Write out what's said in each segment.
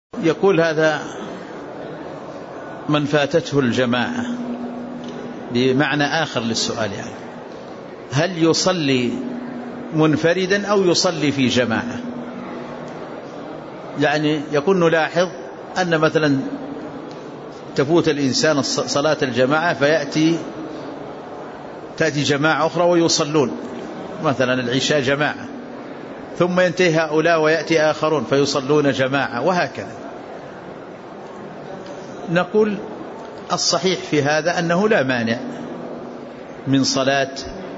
يقول هذا من فاتته الجماعة، بمعنى آخر للسؤال، يعني هل يصلي منفردا أو يصلي في جماعة؟ يعني يكون نلاحظ أن مثلا تفوت الإنسان صلاة الجماعة تأتي جماعة أخرى ويصلون مثلا العشاء جماعة، ثم ينتهي هؤلاء ويأتي آخرون فيصلون جماعة، وهكذا. نقول الصحيح في هذا أنه لا مانع من صلاة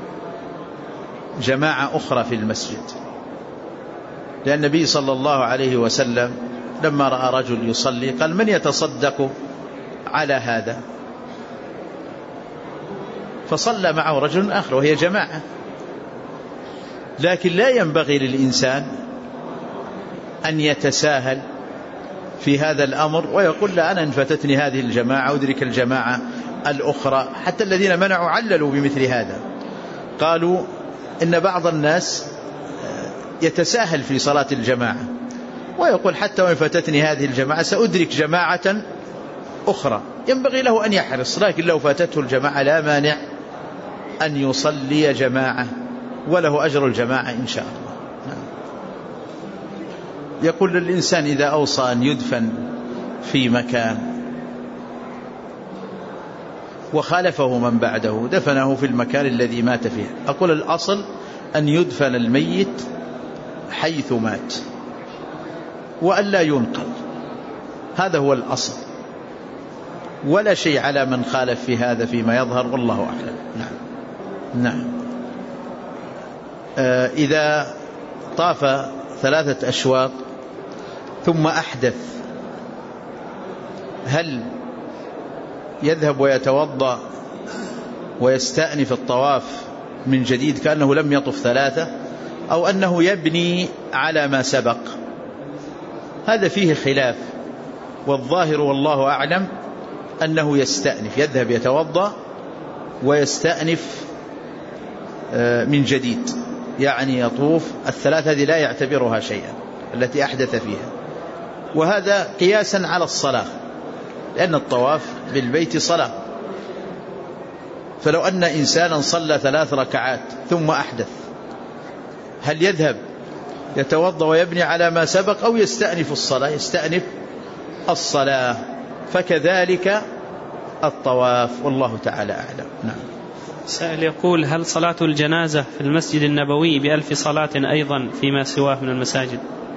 جماعة أخرى في المسجد، لأن النبي صلى الله عليه وسلم لما رأى رجل يصلي قال: من يتصدق على هذا؟ فصلى معه رجل آخر وهي جماعة. لكن لا ينبغي للإنسان أن يتساهل في هذا الأمر ويقول: لا، أنا انفتتني هذه الجماعة أدرك الجماعة الأخرى. حتى الذين منعوا عللوا بمثل هذا، قالوا إن بعض الناس يتساهل في صلاة الجماعة ويقول: حتى وإن فاتتني هذه الجماعة سأدرك جماعة أخرى. ينبغي له أن يحرص، لكن لو فاتته الجماعة لا مانع أن يصلي جماعة وله أجر الجماعة إن شاء الله. يقول للإنسان إذا أوصى أن يدفن في مكان وخالفه من بعده دفنه في المكان الذي مات فيه، أقول الأصل أن يدفن الميت حيث مات وأن لا ينقل، هذا هو الأصل، ولا شيء على من خالف في هذا فيما يظهر، والله أعلم. نعم. إذا طاف 3 أشواط ثم أحدث، هل يذهب ويتوضأ ويستأنف الطواف من جديد كأنه لم يطف 3، أو أنه يبني على ما سبق؟ هذا فيه خلاف، والظاهر والله أعلم أنه يستأنف، يذهب يتوضأ ويستأنف من جديد، يعني يطوف 3 هذه لا يعتبرها شيئا التي أحدث فيها، وهذا قياسا على الصلاة، لأن الطواف بالبيت صلاة. فلو أن إنسانا صلى 3 ركعات ثم أحدث، هل يذهب يتوضأ ويبني على ما سبق أو يستأنف الصلاة؟ يستأنف الصلاة. فكذلك الطواف، والله تعالى أعلم. نعم. سائل يقول: هل صلاة الجنازة في المسجد النبوي ب1000 صلاة أيضا فيما سواه من المساجد؟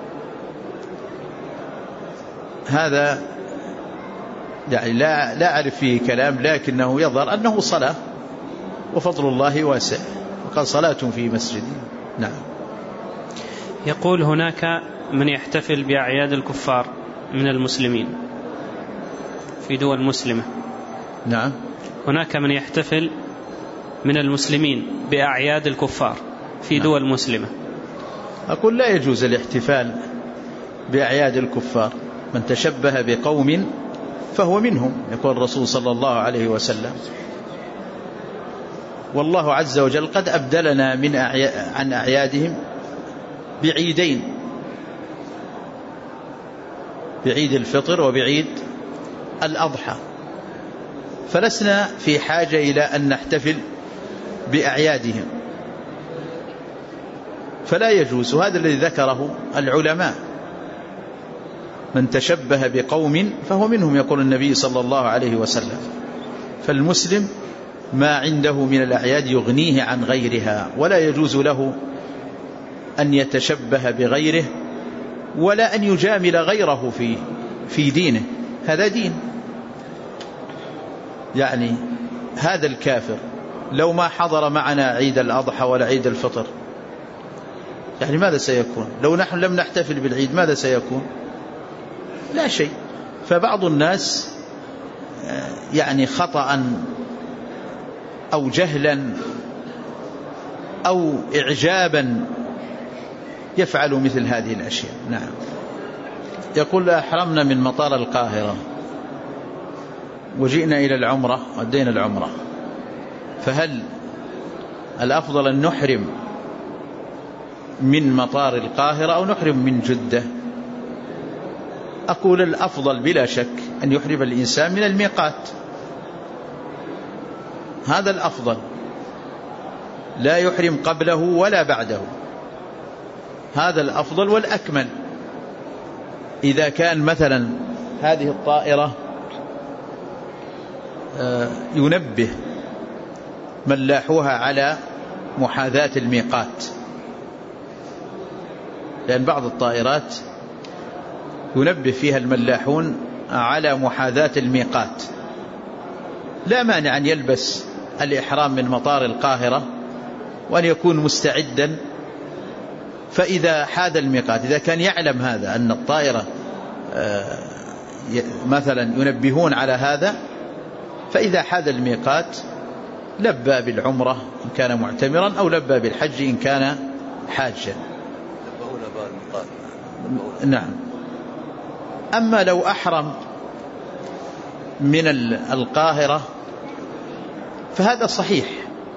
هذا يعني لا أعرف فيه كلام، لكنه يظهر أنه صلاة وفضل الله واسع، وقال: صلاة في مسجد. نعم. يقول: هناك من يحتفل بأعياد الكفار من المسلمين في دول مسلمة. نعم. هناك من يحتفل من المسلمين بأعياد الكفار في دول مسلمة. أقول: لا يجوز الاحتفال بأعياد الكفار، من تشبه بقوم فهو منهم، يقول الرسول صلى الله عليه وسلم. والله عز وجل قد أبدلنا عن أعيادهم بعيدين، بعيد الفطر وبعيد الأضحى، فلسنا في حاجة إلى أن نحتفل بأعيادهم، فلا يجوز. هذا الذي ذكره العلماء، من تشبه بقوم فهو منهم، يقول النبي صلى الله عليه وسلم. فالمسلم ما عنده من الأعياد يغنيه عن غيرها، ولا يجوز له أن يتشبه بغيره ولا أن يجامل غيره في دينه، هذا دين. يعني هذا الكافر لو ما حضر معنا عيد الأضحى ولا عيد الفطر، يعني ماذا سيكون؟ لو نحن لم نحتفل بالعيد ماذا سيكون؟ لا شيء. فبعض الناس يعني خطأ أو جهلا أو إعجابا يفعل مثل هذه الأشياء. نعم. يقول: أحرمنا من مطار القاهرة وجئنا إلى العمرة وأدينا العمرة، فهل الأفضل أن نحرم من مطار القاهرة أو نحرم من جدة؟ أقول الأفضل بلا شك أن يحرم الإنسان من الميقات، هذا الأفضل، لا يحرم قبله ولا بعده، هذا الأفضل والأكمل. إذا كان مثلا هذه الطائرة ينبه ملاحوها على محاذاة الميقات، لأن بعض الطائرات ينبه فيها الملاحون على محاذاة الميقات، لا مانع أن يلبس الإحرام من مطار القاهرة وأن يكون مستعدا، فإذا حاد الميقات، إذا كان يعلم هذا أن الطائرة مثلا ينبهون على هذا، فإذا حاد الميقات لبى بالعمرة إن كان معتمرا أو لبى بالحج إن كان حاجا. نعم. أما لو أحرم من القاهرة فهذا صحيح،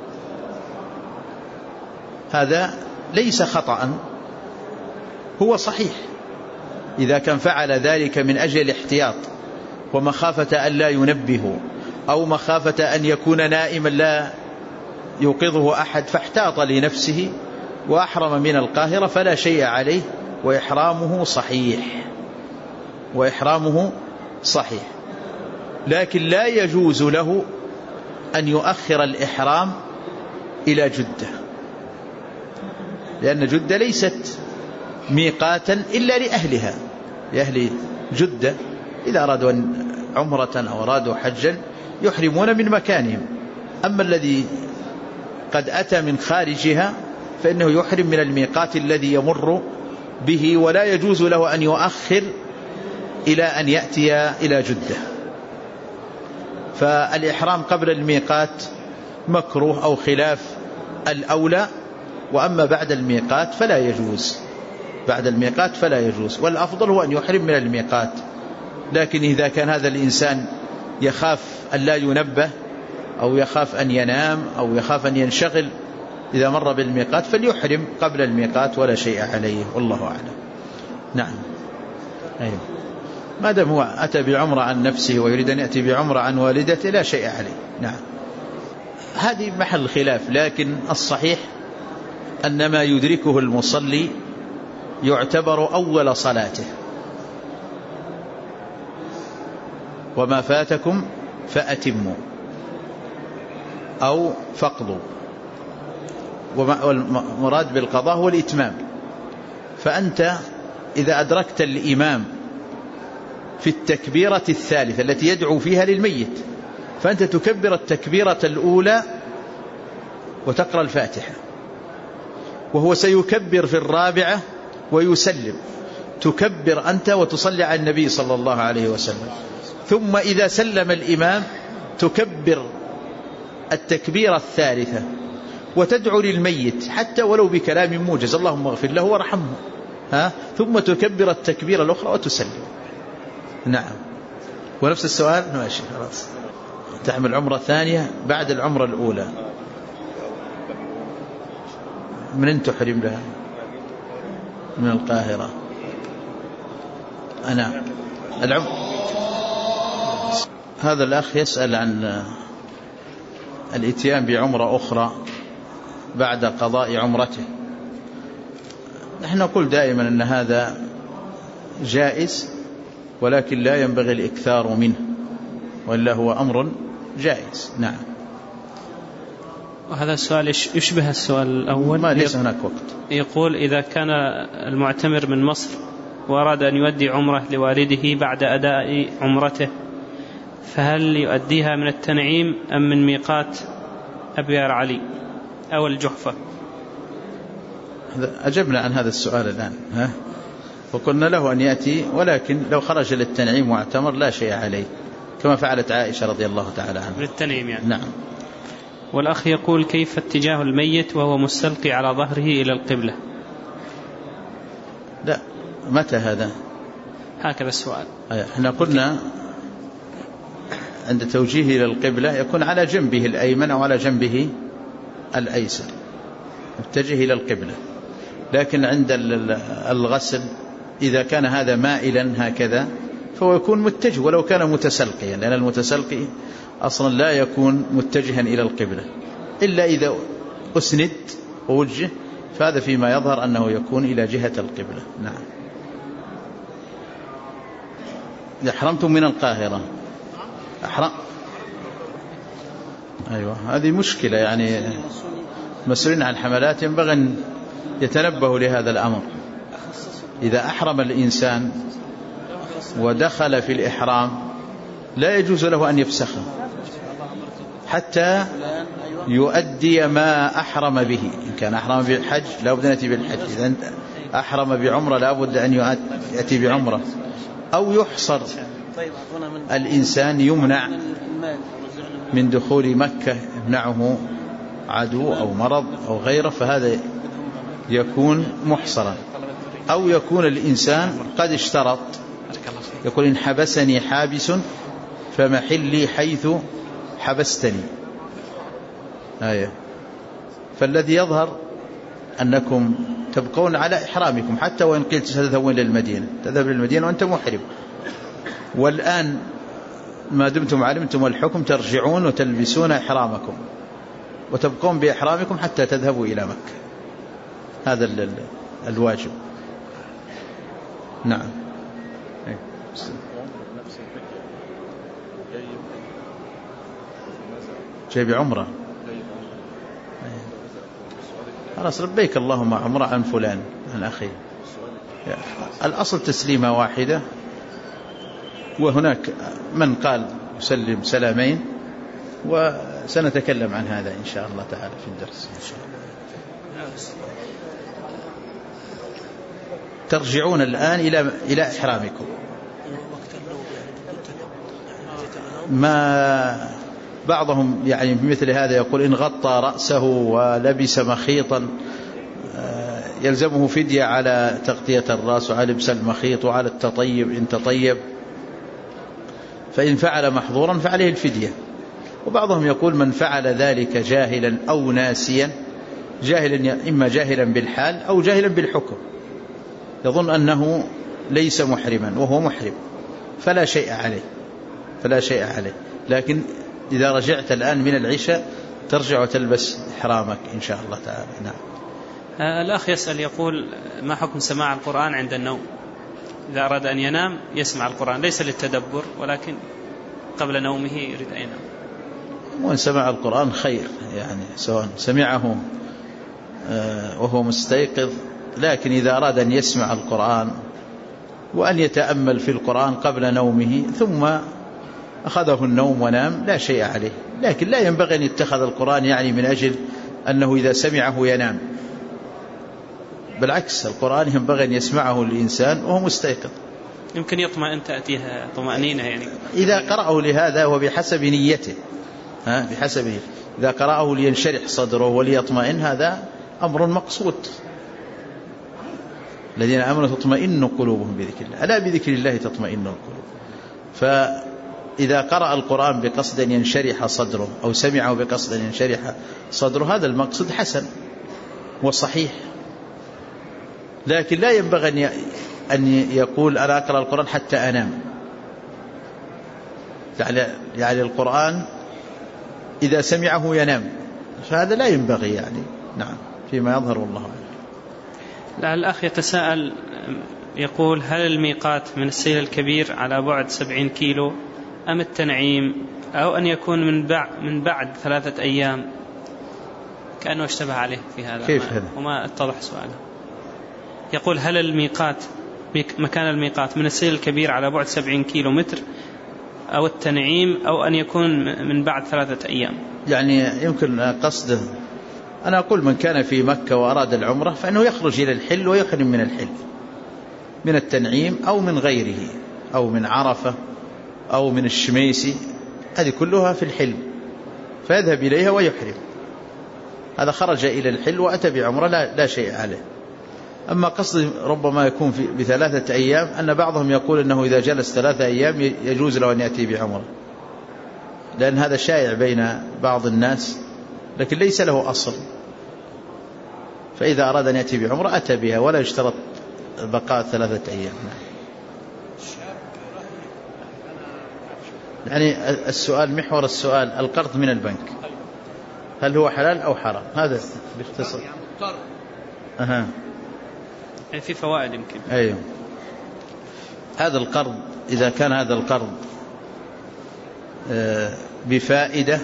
هذا ليس خطأ، هو صحيح إذا كان فعل ذلك من أجل الاحتياط ومخافة أن لا ينبه أو مخافة أن يكون نائما لا يوقظه أحد فاحتاط لنفسه وأحرم من القاهرة فلا شيء عليه وإحرامه صحيح، وإحرامه صحيح. لكن لا يجوز له أن يؤخر الإحرام إلى جدة، لأن جدة ليست ميقاتا إلا لأهلها، لأهل جدة إذا أرادوا عمرة أو أرادوا حجا يحرمون من مكانهم. أما الذي قد أتى من خارجها فإنه يحرم من الميقات الذي يمر به، ولا يجوز له أن يؤخر إلى أن يأتي إلى جدة. فالإحرام قبل الميقات مكروه أو خلاف الأولى، وأما بعد الميقات فلا يجوز، بعد الميقات فلا يجوز، والأفضل هو أن يحرم من الميقات. لكن إذا كان هذا الإنسان يخاف أن لا ينبه أو يخاف أن ينام أو يخاف أن ينشغل إذا مر بالميقات فليحرم قبل الميقات ولا شيء عليه، والله أعلم. نعم. أيوه. ما دام هو أتى بعمرة عن نفسه ويريد أن يأتي بعمرة عن والدته لا شيء عليه. نعم. هذه محل خلاف، لكن الصحيح أن ما يدركه المصلي يعتبر أول صلاته، وما فاتكم فأتموا أو فقضوا، والمراد بالقضاء هو الإتمام. فأنت إذا أدركت الإمام في التكبيرة الثالثة التي يدعو فيها للميت، فأنت تكبر التكبيرة الأولى وتقرأ الفاتحة، وهو سيكبر في الرابعة ويسلم، تكبر أنت وتصلي على النبي صلى الله عليه وسلم. ثم إذا سلم الإمام تكبر التكبيرة الثالثة وتدعو للميت حتى ولو بكلام موجز، اللهم اغفر له وارحمه، ثم تكبر التكبيرة الأخرى وتسلم. نعم. ونفس السؤال ماشي خلاص. تعمل عمرة ثانية بعد العمرة الأولى، من تحرم لها؟ من القاهرة. أنا هذا الأخ يسأل عن الاتيان بعمرة أخرى بعد قضاء عمرته. نحن نقول دائما أن هذا جائز، ولكن لا ينبغي الإكثار منه، وإلا هو أمر جائز. نعم. وهذا السؤال يشبه السؤال الأول، ما ليس هناك وقت. يقول إذا كان المعتمر من مصر وأراد أن يؤدي عمرة لوالده بعد أداء عمرته، فهل يؤديها من التنعيم أم من ميقات أبيار علي أو الجحفة؟ أجبنا عن هذا السؤال الآن، وقلنا له أن يأتي، ولكن لو خرج للتنعيم واعتمر لا شيء عليه، كما فعلت عائشة رضي الله تعالى عنها. للتنعيم يعني. نعم. والأخ يقول كيف اتجاه الميت وهو مستلقي على ظهره إلى القبلة؟ لا، متى هذا؟ هكذا السؤال. احنا قلنا عند توجيهه إلى القبلة يكون على جنبه الأيمن أو على جنبه الأيسر، متجه إلى القبلة. لكن عند الغسل إذا كان هذا مائلا هكذا فهو يكون متجه ولو كان متسلقيا، لأن المتسلقي أصلا لا يكون متجها إلى القبلة إلا إذا أسند ووجه، فهذا فيما يظهر أنه يكون إلى جهة القبلة. نعم. أحرمتم من القاهرة. أيوة، هذه مشكلة، يعني مسؤولين عن الحملات ينبغي أن يتنبهوا لهذا الأمر. إذا أحرم الإنسان ودخل في الإحرام لا يجوز له أن يفسخه حتى يؤدي ما أحرم به. إن كان أحرم بالحج لا بد أن يأتي بالحج، إذا أحرم بعمرة لا بد أن يأتي بعمرة، أو يحصر الإنسان يمنع من دخول مكة، يمنعه عدو أو مرض أو غيره، فهذا يكون محصرا. أو يكون الإنسان قد اشترط، يقول إن حبسني حابس فمحلي حيث حبستني. فالذي يظهر أنكم تبقون على إحرامكم حتى وإن قلت ستذهبون للمدينة، تذهب للمدينة وأنت محرم، والآن ما دمتم علمتم الحكم ترجعون وتلبسون إحرامكم وتبقون بإحرامكم حتى تذهبوا إلى مكة. هذا الواجب. نعم. جاي بعمرة، خلاص لبيك اللهم عمرة عن فلان عن أخي. الأصل تسليمة واحدة، وهناك من قال يسلم سلامين، وسنتكلم عن هذا إن شاء الله تعالى في الدرس إن شاء الله. ترجعون الآن إلى إحرامكم. ما بعضهم يعني بمثل هذا يقول إن غطى رأسه ولبس مخيطا يلزمه فدية على تغطية الرأس وعلى لبس المخيط وعلى التطيب إن تطيب، فإن فعل محظورا فعليه الفدية. وبعضهم يقول من فعل ذلك جاهلا أو ناسيا، جاهلا إما جاهلا بالحال أو جاهلا بالحكم، يظن أنه ليس محرما وهو محرم، فلا شيء عليه. لكن إذا رجعت الآن من العشاء ترجع وتلبس إحرامك إن شاء الله تعالى. نعم. الأخ يسأل يقول ما حكم سماع القرآن عند النوم؟ إذا أراد أن ينام يسمع القرآن ليس للتدبر ولكن قبل نومه يريد أن ينام. وإن سمع القرآن خير، يعني سواء سمعه وهو مستيقظ، لكن إذا أراد أن يسمع القرآن وأن يتأمل في القرآن قبل نومه ثم أخذه النوم ونام لا شيء عليه. لكن لا ينبغي أن يتخذ القرآن يعني من أجل أنه إذا سمعه ينام، بالعكس القرآن ينبغي أن يسمعه الإنسان وهو مستيقظ، يمكن يطمئن تأتيها طمأنينة يعني. إذا قرأه لهذا وبحسب نيته، بحسب إذا قرأه لينشرح صدره وليطمئن هذا أمر مقصود. الذين آمنوا تطمئن قلوبهم بذكر الله، ألا بذكر الله تطمئن القلوب. فإذا قرأ القرآن بقصد أن ينشرح صدره أو سمعه بقصد أن ينشرح صدره هذا المقصد حسن وصحيح، لكن لا ينبغي أن يقول أنا أقرأ القرآن حتى أنام. يعني القرآن إذا سمعه ينام، فهذا لا ينبغي يعني. نعم، فيما يظهر والله أعلم. الأخ يتساءل يقول هل الميقات من السيل الكبير على بعد 70 كيلو أم التنعيم، أو أن يكون من بعد 3 أيام؟ كأنه اشتبه عليه في هذا. كيف هذا؟ وما اتضح سؤاله. يقول هل الميقات مكان الميقات من السيل الكبير على بعد 70 كيلو متر أو التنعيم، أو أن يكون من بعد 3 أيام؟ يعني يمكن قصده، أنا أقول من كان في مكة وأراد العمرة فإنه يخرج إلى الحل ويحرم من الحل، من التنعيم أو من غيره، أو من عرفة أو من الشميسي، هذه كلها في الحل، فيذهب إليها ويحرم. هذا خرج إلى الحل وأتى بعمرة لا شيء عليه. أما قصد ربما يكون ب3 أيام، أن بعضهم يقول أنه إذا جلس 3 أيام يجوز له أن يأتي بعمرة، لأن هذا شائع بين بعض الناس لكن ليس له أصل. فإذا أراد أن يأتي بعمرة أتى بها ولا يشترط بقاء 3 أيام. يعني السؤال، محور السؤال القرض من البنك هل هو حلال أو حرام؟ هذا باختصار. في فوائد يمكن. أيوه. هذا القرض إذا كان هذا القرض بفائدة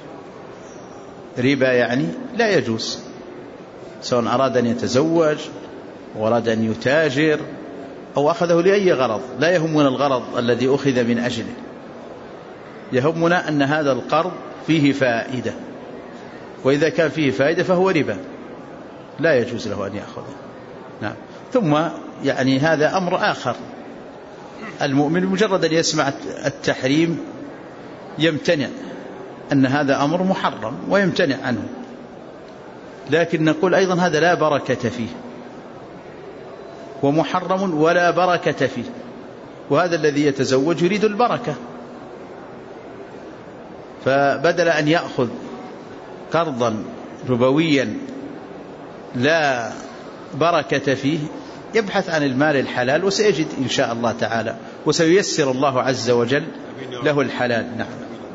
ربا يعني لا يجوز، سواء أراد أن يتزوج وأراد أن يتاجر أو أخذه لأي غرض، لا يهمنا الغرض الذي أخذ من أجله، يهمنا أن هذا القرض فيه فائدة، وإذا كان فيه فائدة فهو ربا لا يجوز له أن يأخذه. نعم. ثم يعني هذا أمر آخر، المؤمن مجرد أن يسمع التحريم يمتنع، أن هذا أمر محرم ويمتنع عنه، لكن نقول أيضا هذا لا بركة فيه، ومحرم ولا بركة فيه، وهذا الذي يتزوج يريد البركة، فبدل أن يأخذ قرضا ربويا لا بركة فيه يبحث عن المال الحلال، وسيجد إن شاء الله تعالى، وسييسر الله عز وجل له الحلال. نعم.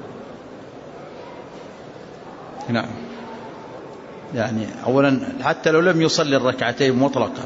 نعم. يعني أولا حتى لو لم يصلي الركعتين مطلقا،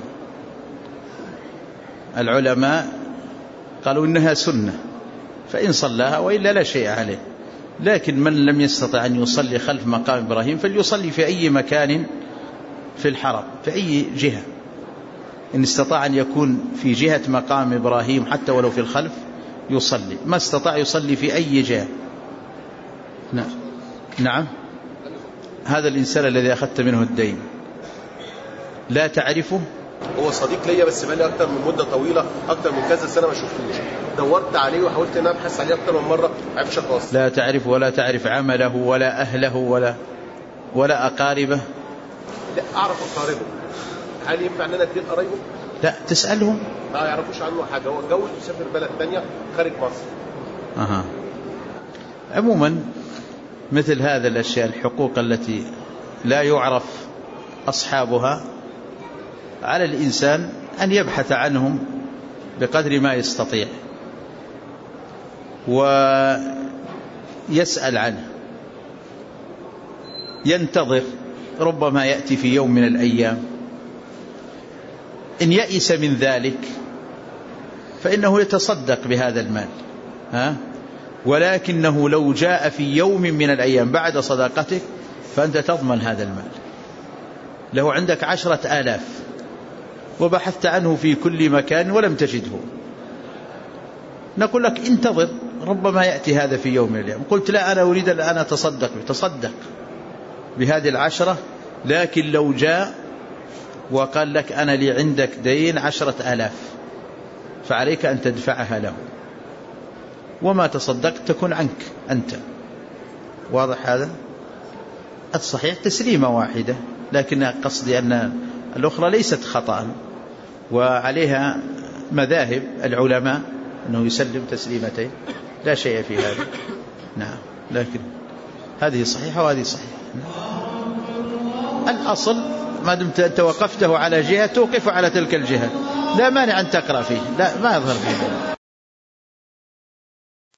العلماء قالوا إنها سنة، فإن صلاها وإلا لا شيء عليه، لكن من لم يستطع أن يصلي خلف مقام إبراهيم فليصلي في أي مكان في الحرم، في أي جهة، إن استطاع أن يكون في جهة مقام إبراهيم حتى ولو في الخلف يصلي، ما استطاع يصلي في أي جهة. نعم. نعم. هذا الإنسان الذي أخذت منه الدين لا تعرفه؟ هو صديق ليا بس بقالي أكتر من مدة طويلة، أكتر من كذا سنة ما شفتوش، دورت عليه وحاولت أن أبحث عليه أكتر من مرة، ما عرفش أتواصل. لا تعرف ولا تعرف عمله ولا أهله ولا أقاربه؟ لا أعرف أقاربه. هل ينفع أن أنا أدين قرايبه؟ لا، تسألهم. لا يعرفوش عنه حاجة، هو اتجوز وسافر بلد تانية خارج مصر. عموما مثل هذا الأشياء، الحقوق التي لا يعرف أصحابها، على الإنسان أن يبحث عنهم بقدر ما يستطيع ويسأل عنه، ينتظر، ربما يأتي في يوم من الأيام. إن يئس من ذلك فإنه يتصدق بهذا المال، ولكنه لو جاء في يوم من الأيام بعد صداقتك فأنت تضمن هذا المال. له عندك 10,000 وبحثت عنه في كل مكان ولم تجده، نقول لك انتظر، ربما يأتي هذا في يوم من الأيام. قلت لا، أنا أريد أن أتصدق، تصدق بهذه 10، لكن لو جاء وقال لك أنا لي عندك دين 10,000 فعليك أن تدفعها له، وما تصدقت تكون عنك أنت. واضح هذا؟ الصحيح تسليمة واحدة، لكن قصدي أن الأخرى ليست خطأ، وعليها مذاهب العلماء أنه يسلم تسليمتين، لا شيء في هذا. نعم. لكن هذه صحيحة وهذه صحيحة. الأصل ما دمت أنت وقفته على جهة توقف على تلك الجهة، لا مانع أن تقرأ فيه، لا ما يظهر فيه.